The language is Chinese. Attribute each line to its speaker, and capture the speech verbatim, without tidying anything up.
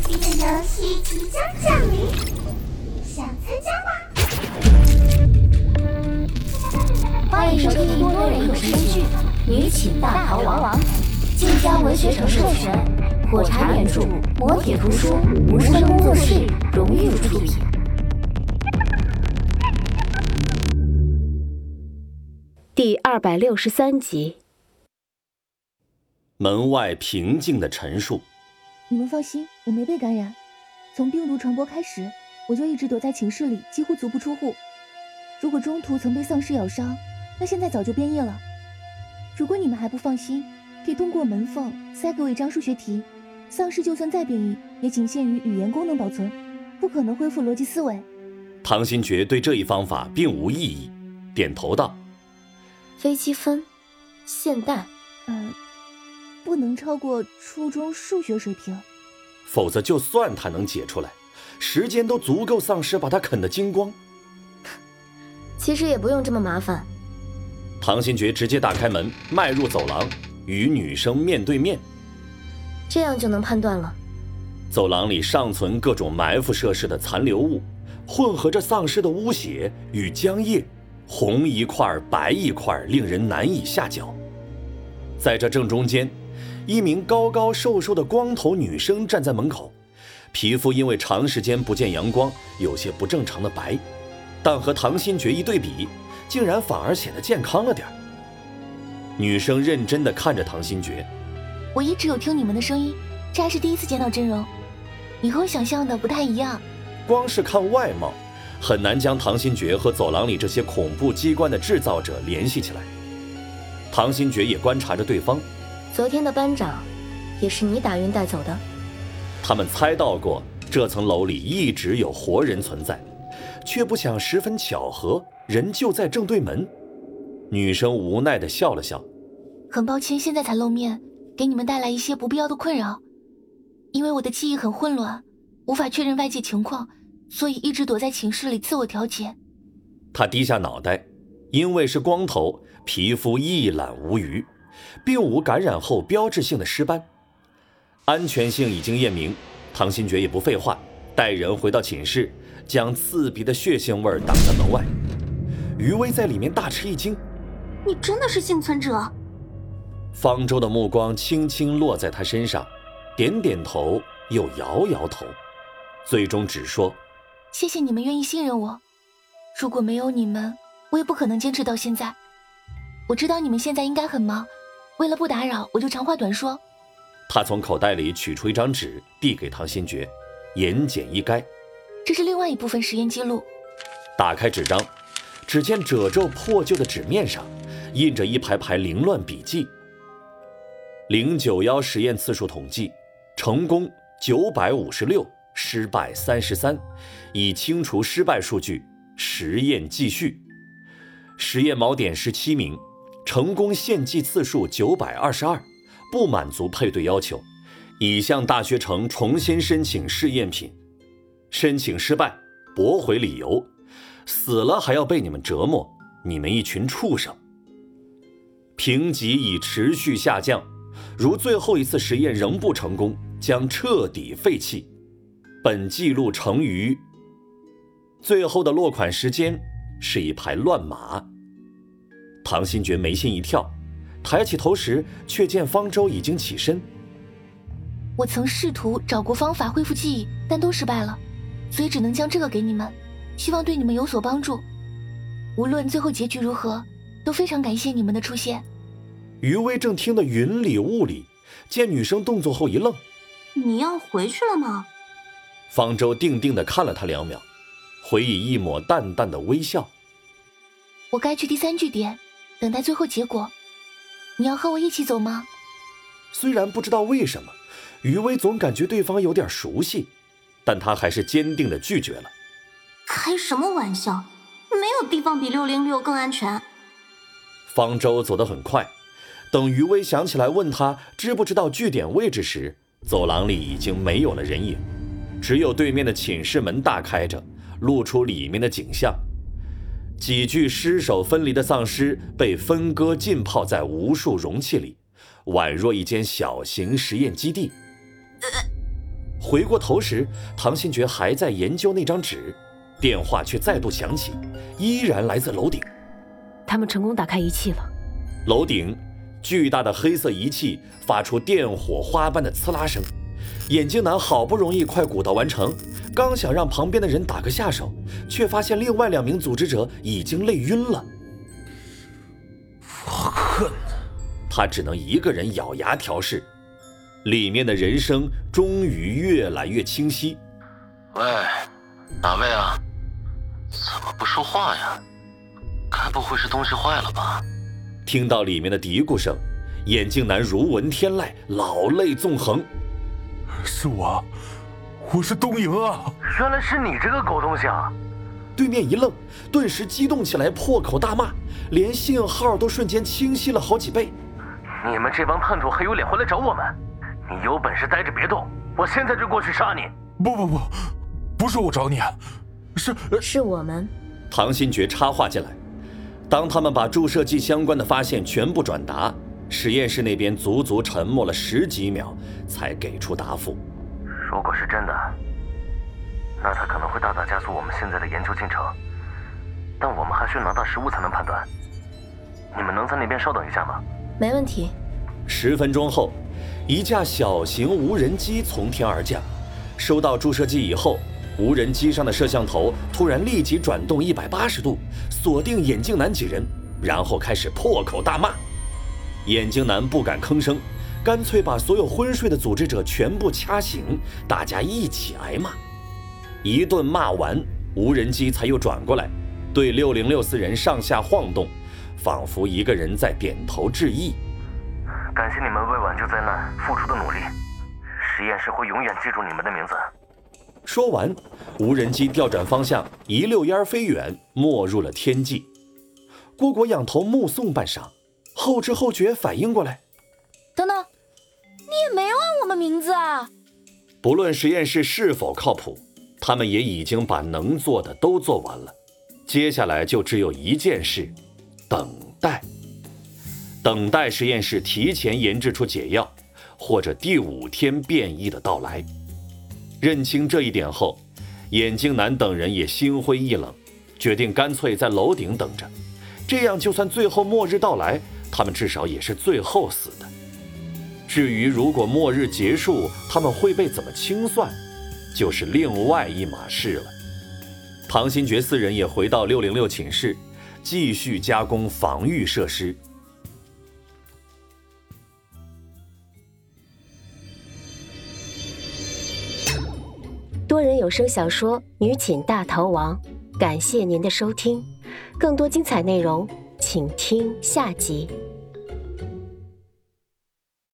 Speaker 1: 这个游戏即将降临，想参加吗？
Speaker 2: 欢迎收听多人有声剧《女寝大逃亡》，晋江文学城授权，火柴原著，磨铁图书，无声工作室荣誉出品。
Speaker 3: 第二百六十三集。
Speaker 4: 门外平静的陈述。
Speaker 5: 你们放心，我没被感染。从病毒传播开始，我就一直躲在寝室里，几乎足不出户。如果中途曾被丧尸咬伤，那现在早就变异了。如果你们还不放心，可以通过门缝塞给我一张数学题。丧尸就算再变异，也仅限于语言功能保存，不可能恢复逻辑思维。
Speaker 4: 唐新觉对这一方法并无异议，点头道：
Speaker 3: 微积分，现代，
Speaker 5: 嗯、呃，不能超过初中数学水平。
Speaker 4: 否则就算他能解出来，时间都足够丧尸把他啃得精光。
Speaker 3: 其实也不用这么麻烦。
Speaker 4: 唐新觉直接打开门，迈入走廊，与女生面对面。
Speaker 3: 这样就能判断了。
Speaker 4: 走廊里尚存各种埋伏设施的残留物，混合着丧尸的污血与浆液，红一块白一块，令人难以下脚。在这正中间，一名高高瘦瘦的光头女生站在门口，皮肤因为长时间不见阳光有些不正常的白，但和唐新觉一对比，竟然反而显得健康了点。女生认真地看着唐新觉。
Speaker 5: 我一直有听你们的声音，这还是第一次见到真容，你和我想象的不太一样。
Speaker 4: 光是看外貌，很难将唐新觉和走廊里这些恐怖机关的制造者联系起来。唐新觉也观察着对方。
Speaker 3: 昨天的班长也是你打晕带走的。
Speaker 4: 他们猜到过这层楼里一直有活人存在，却不想十分巧合，人就在正对门。女生无奈地笑了笑。
Speaker 5: 很抱歉现在才露面，给你们带来一些不必要的困扰。因为我的记忆很混乱，无法确认外界情况，所以一直躲在寝室里自我调节。
Speaker 4: 他低下脑袋，因为是光头，皮肤一览无余，并无感染后标志性的尸斑，安全性已经验明。唐新觉也不废话，带人回到寝室，将刺鼻的血腥味挡在门外。余威在里面大吃一惊：
Speaker 1: 你真的是幸存者？
Speaker 4: 方舟的目光轻轻落在他身上，点点头又摇摇头，最终只说：
Speaker 5: 谢谢你们愿意信任我，如果没有你们，我也不可能坚持到现在。我知道你们现在应该很忙，为了不打扰，我就长话短说。
Speaker 4: 他从口袋里取出一张纸，递给唐新觉，言简意赅。
Speaker 5: 这是另外一部分实验记录。
Speaker 4: 打开纸张，只见褶皱破旧的纸面上印着一排排凌乱笔记。零九幺实验次数统计，成功九百五十六，失败三十三，已清除失败数据，实验继续。实验锚点十七名，成功献祭次数九百二十二，不满足配对要求，已向大学城重新申请试验品。申请失败，驳回理由，死了还要被你们折磨，你们一群畜生。评级已持续下降，如最后一次实验仍不成功，将彻底废弃。本记录成于……最后的落款时间是一排乱码。唐新觉眉心一跳，抬起头时却见方舟已经起身。
Speaker 5: 我曾试图找过方法恢复记忆，但都失败了，所以只能将这个给你们，希望对你们有所帮助。无论最后结局如何，都非常感谢你们的出现。
Speaker 4: 余威正听得云里雾里，见女生动作后一愣：
Speaker 1: 你要回去了吗？
Speaker 4: 方舟定定地看了他两秒，回以一抹淡淡的微笑：
Speaker 5: 我该去第三据点，等待最后结果。你要和我一起走吗？
Speaker 4: 虽然不知道为什么，余威总感觉对方有点熟悉，但他还是坚定地拒绝了。
Speaker 1: 开什么玩笑，没有地方比六零六更安全。
Speaker 4: 方舟走得很快，等余威想起来问他知不知道据点位置时，走廊里已经没有了人影，只有对面的寝室门大开着，露出里面的景象。几具尸首分离的丧尸被分割浸泡在无数容器里，宛若一间小型实验基地。 回过头时，唐新觉还在研究那张纸，电话却再度响起，依然来自楼顶。
Speaker 6: 他们成功打开仪器了。
Speaker 4: 楼顶巨大的黑色仪器发出电火花般的呲啦声，眼镜男好不容易快鼓捣完成，刚想让旁边的人打个下手，却发现另外两名组织者已经累晕了。
Speaker 7: 我恨，
Speaker 4: 他只能一个人咬牙调试。里面的人声终于越来越清晰。
Speaker 7: 喂，哪位啊？怎么不说话呀？该不会是东西坏了吧？
Speaker 4: 听到里面的嘀咕声，眼镜男如闻天籁，老泪纵横。
Speaker 8: 是我，我是东营啊！
Speaker 7: 原来是你这个狗东西啊！
Speaker 4: 对面一愣，顿时激动起来，破口大骂，连信号都瞬间清晰了好几倍。
Speaker 7: 你们这帮叛徒还有脸回来找我们？你有本事待着别动，我现在就过去杀你！
Speaker 8: 不不不，不是我找你，是
Speaker 3: 是我们。
Speaker 4: 唐新觉插话进来。当他们把注射剂相关的发现全部转达，实验室那边足足沉默了十几秒，才给出答复。
Speaker 7: 如果是真的，那它可能会大大加速我们现在的研究进程，但我们还需要拿到实物才能判断。你们能在那边稍等一下吗？
Speaker 3: 没问题。
Speaker 4: 十分钟后，一架小型无人机从天而降，收到注射剂以后，无人机上的摄像头突然立即转动一百八十度，锁定眼镜男几人，然后开始破口大骂。眼镜男不敢吭声，干脆把所有昏睡的组织者全部掐醒，大家一起挨骂。一顿骂完，无人机才又转过来，对六零六四人上下晃动，仿佛一个人在点头致意。
Speaker 7: 感谢你们为挽救灾难付出的努力，实验室会永远记住你们的名字。
Speaker 4: 说完，无人机调转方向，一溜烟飞远，没入了天际。郭果仰头目送半晌，后知后觉反应过来，
Speaker 5: 等等，你也没问我们名字啊！
Speaker 4: 不论实验室是否靠谱，他们也已经把能做的都做完了，接下来就只有一件事：等待。等待实验室提前研制出解药，或者第五天变异的到来。认清这一点后，眼镜男等人也心灰意冷，决定干脆在楼顶等着，这样就算最后末日到来，他们至少也是最后死的。至于如果末日结束，他们会被怎么清算，就是另外一码事了。唐新觉四人也回到六零六寝室，继续加工防御设施。
Speaker 6: 多人有声小说《女寝大逃亡》，感谢您的收听，更多精彩内容，请听下集。